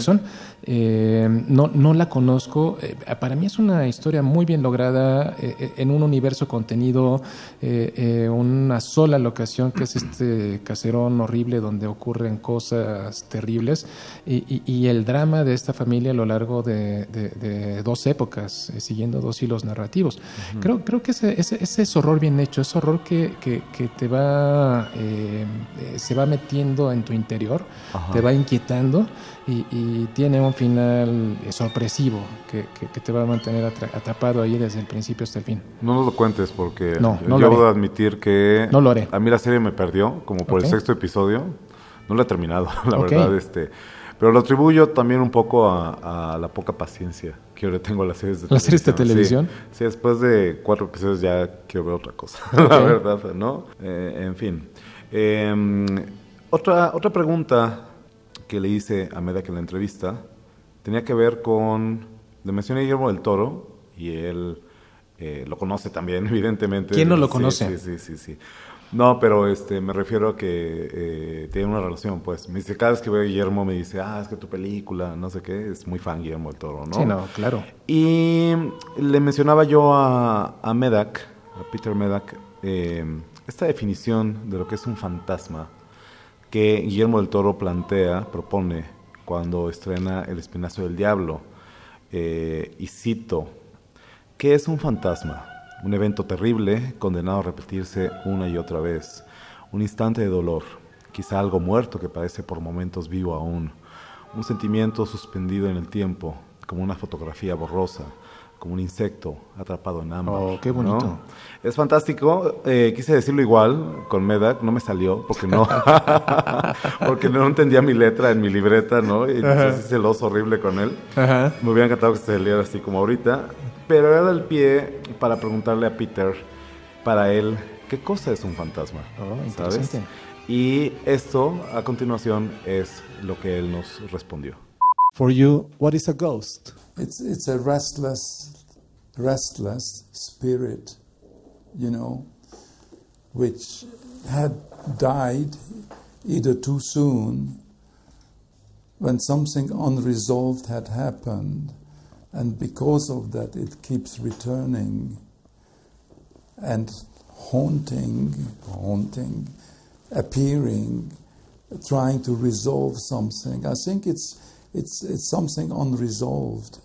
No la conozco. Para mí es una historia muy bien lograda en un universo contenido, una sola locación que es este caserón horrible donde ocurren cosas terribles, y el drama de esta familia a lo largo de dos épocas, siguiendo dos hilos narrativos. Creo que ese es horror bien hecho, es horror que te va se va metiendo en tu interior, te va inquietando y tiene un final sorpresivo que te va a mantener atrapado ahí desde el principio hasta el fin. No nos lo cuentes porque yo debo de admitir que no lo haré. A mí la serie me perdió, como por el sexto episodio. No la he terminado, la verdad. Pero lo atribuyo también un poco a la poca paciencia que ahora tengo a las series de televisión. ¿Las series de televisión? Sí, después de 4 episodios ya quiero ver otra cosa, la verdad, ¿no? En fin. Otra pregunta que le hice a Medak en la entrevista tenía que ver con... Le mencioné a Guillermo del Toro y él lo conoce también, evidentemente. ¿Quién no lo conoce? Sí. No, pero me refiero a que tiene una relación, pues. Me dice, cada vez que veo a Guillermo me dice, es que tu película, no sé qué, es muy fan Guillermo del Toro, ¿no? Sí, no, claro. Y le mencionaba yo a Medak, a Peter Medak, esta definición de lo que es un fantasma que Guillermo del Toro propone cuando estrena El Espinazo del Diablo. Y cito, ¿qué es un fantasma? Un evento terrible, condenado a repetirse una y otra vez. Un instante de dolor, quizá algo muerto que parece por momentos vivo aún. Un sentimiento suspendido en el tiempo, como una fotografía borrosa, como un insecto atrapado en ámbar. Oh, qué bonito. ¿No? Es fantástico. Quise decirlo igual con Medak, no me salió porque no entendía mi letra en mi libreta, ¿no? Y entonces hice el oso horrible con él. Me hubiera encantado que se saliera así como ahorita. Pero era el pie para preguntarle a Peter, para él, ¿qué cosa es un fantasma? Interesante. ¿Sabes? Y esto, a continuación, es lo que él nos respondió. For you, what is a ghost? It's a restless spirit, which had died either too soon, when something unresolved had happened, and because of that it keeps returning and haunting, appearing, trying to resolve something. I think it's something unresolved,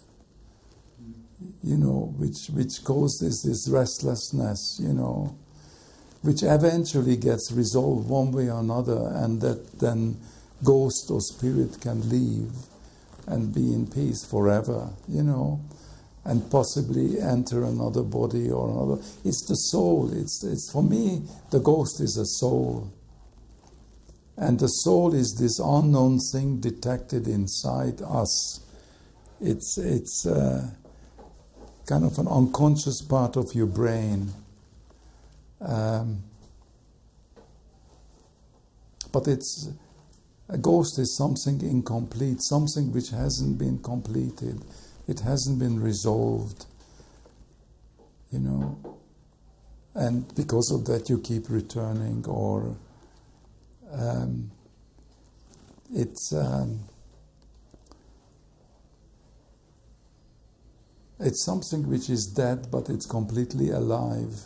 which causes this restlessness, which eventually gets resolved one way or another, and that then ghost or spirit can leave and be in peace forever, and possibly enter another body or another. It's the soul. It's for me, the ghost is a soul. And the soul is this unknown thing detected inside us. It's kind of an unconscious part of your brain. But a ghost is something incomplete, something which hasn't been completed. It hasn't been resolved, and because of that you keep returning, or it's something which is dead, but it's completely alive.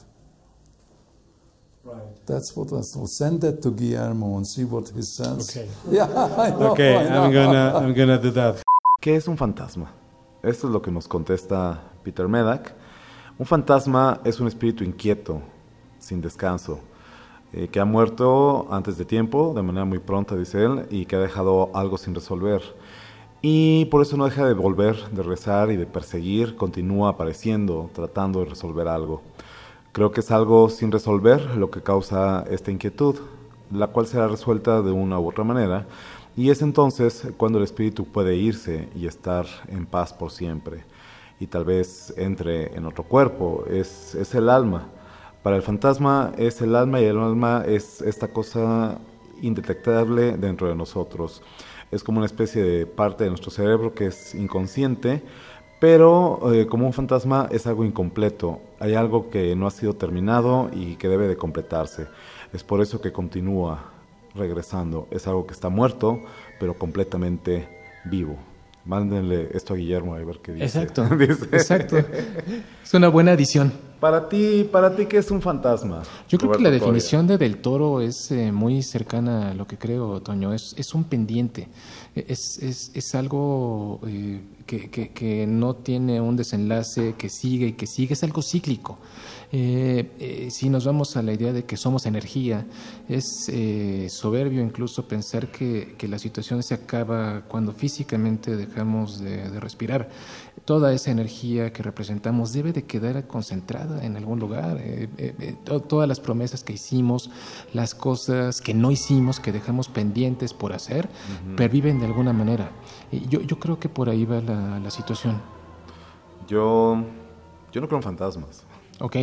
Right. That's what I thought. Send that to Guillermo and see what he says. Okay. Yeah, I know, Okay, I know. I'm gonna do that. ¿Qué es un fantasma? Esto es lo que nos contesta Peter Medak. Un fantasma es un espíritu inquieto, sin descanso, que ha muerto antes de tiempo, de manera muy pronta, dice él, y que ha dejado algo sin resolver. Y por eso no deja de volver, de rezar y de perseguir, continúa apareciendo, tratando de resolver algo. Creo que es algo sin resolver lo que causa esta inquietud, la cual será resuelta de una u otra manera, y es entonces cuando el espíritu puede irse y estar en paz por siempre, y tal vez entre en otro cuerpo. Es el alma. Para el fantasma es el alma, y el alma es esta cosa indetectable dentro de nosotros. Es como una especie de parte de nuestro cerebro que es inconsciente, pero como un fantasma es algo incompleto. Hay algo que no ha sido terminado y que debe de completarse. Es por eso que continúa regresando. Es algo que está muerto, pero completamente vivo. Mándenle esto a Guillermo a ver qué dice. Exacto, Dice. exacto. Es una buena adición. Para ti, ¿qué es un fantasma? Yo creo que la Roberto definición de Del Toro es muy cercana a lo que creo, Toño. Es un pendiente. Es algo que no tiene un desenlace, que sigue y que sigue. Es algo cíclico. Si nos vamos a la idea de que somos energía, es soberbio incluso pensar que la situación se acaba cuando físicamente dejamos de respirar. Toda esa energía que representamos debe de quedar concentrada en algún lugar. Todas las promesas que hicimos, las cosas que no hicimos, que dejamos pendientes por hacer, perviven de alguna manera. Yo creo que por ahí va la situación. Yo no creo en fantasmas. Ok.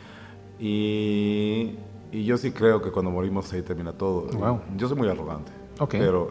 Y yo sí creo que cuando morimos ahí termina todo. Wow. Yo soy muy arrogante. Okay. Pero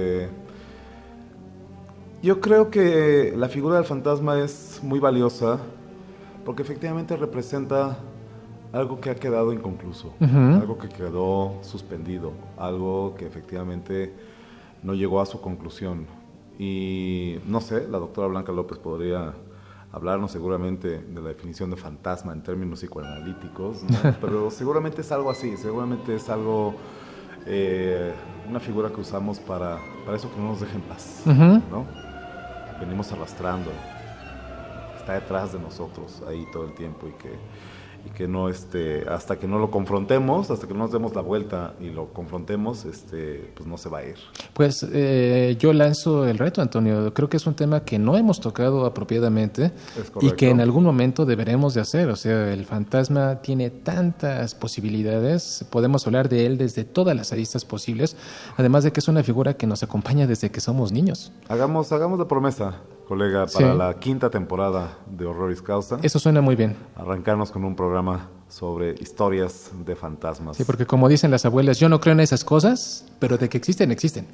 yo creo que la figura del fantasma es muy valiosa porque efectivamente representa algo que ha quedado inconcluso, algo que quedó suspendido, algo que efectivamente no llegó a su conclusión. Y no sé, la doctora Blanca López podría hablarnos seguramente de la definición de fantasma en términos psicoanalíticos, ¿no? Pero seguramente es algo así, seguramente es algo, una figura que usamos para eso, que no nos deje en paz, ¿no? Venimos arrastrando, está detrás de nosotros ahí todo el tiempo, y que no hasta que no lo confrontemos, hasta que no nos demos la vuelta y lo confrontemos, pues no se va a ir. Pues yo lanzo el reto, Antonio. Creo que es un tema que no hemos tocado apropiadamente y que en algún momento deberemos de hacer. O sea, el fantasma tiene tantas posibilidades, podemos hablar de él desde todas las aristas posibles, además de que es una figura que nos acompaña desde que somos niños. Hagamos la promesa, colega, para la 5ª temporada de Horroris Causa. Eso suena muy bien. Arrancarnos con un programa sobre historias de fantasmas. Sí, porque como dicen las abuelas, yo no creo en esas cosas, pero de que existen, existen.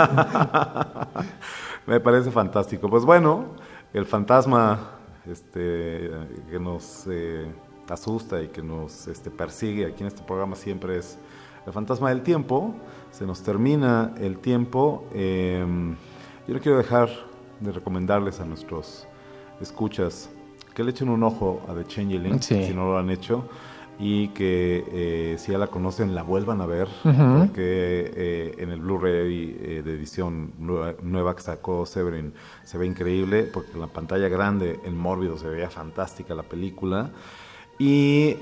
Me parece fantástico. Pues bueno, el fantasma que nos asusta y que nos persigue aquí en este programa siempre es el fantasma del tiempo. Se nos termina el tiempo. Yo no quiero dejar de recomendarles a nuestros escuchas que le echen un ojo a The Changeling, si no lo han hecho, y que si ya la conocen la vuelvan a ver, porque en el Blu-ray de edición nueva que sacó Severin se ve increíble, porque en la pantalla grande, en Mórbido, se veía fantástica la película. Y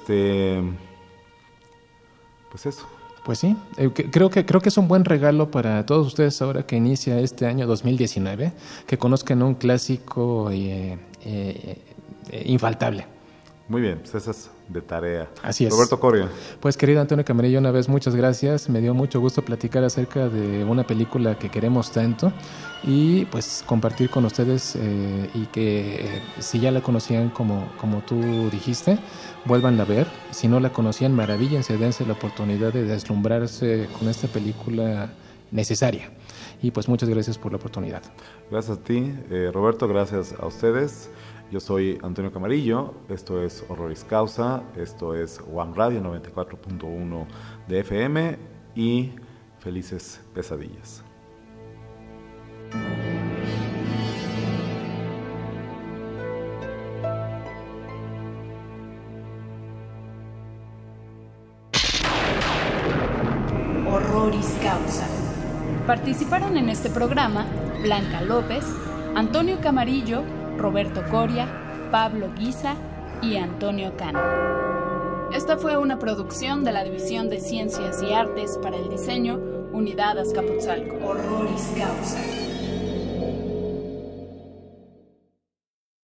pues eso. Pues sí, creo que es un buen regalo para todos ustedes ahora que inicia este año 2019, que conozcan un clásico infaltable. Muy bien, pues esa es de tarea. Así es. Roberto Coria. Pues querido Antonio Camarillo, una vez muchas gracias. Me dio mucho gusto platicar acerca de una película que queremos tanto y pues compartir con ustedes y que si ya la conocían como tú dijiste, vuelvan a ver. Si no la conocían, maravíllense, dense la oportunidad de deslumbrarse con esta película necesaria. Y pues muchas gracias por la oportunidad. Gracias a ti, Roberto, gracias a ustedes. Yo soy Antonio Camarillo, esto es Horroris Causa, esto es One Radio 94.1 de FM y felices pesadillas. Horroris Causa. Participaron en este programa Blanca López, Antonio Camarillo, Roberto Coria, Pablo Guisa y Antonio Cano. Esta fue una producción de la División de Ciencias y Artes para el Diseño, Unidad Azcapotzalco. Horroris Causa.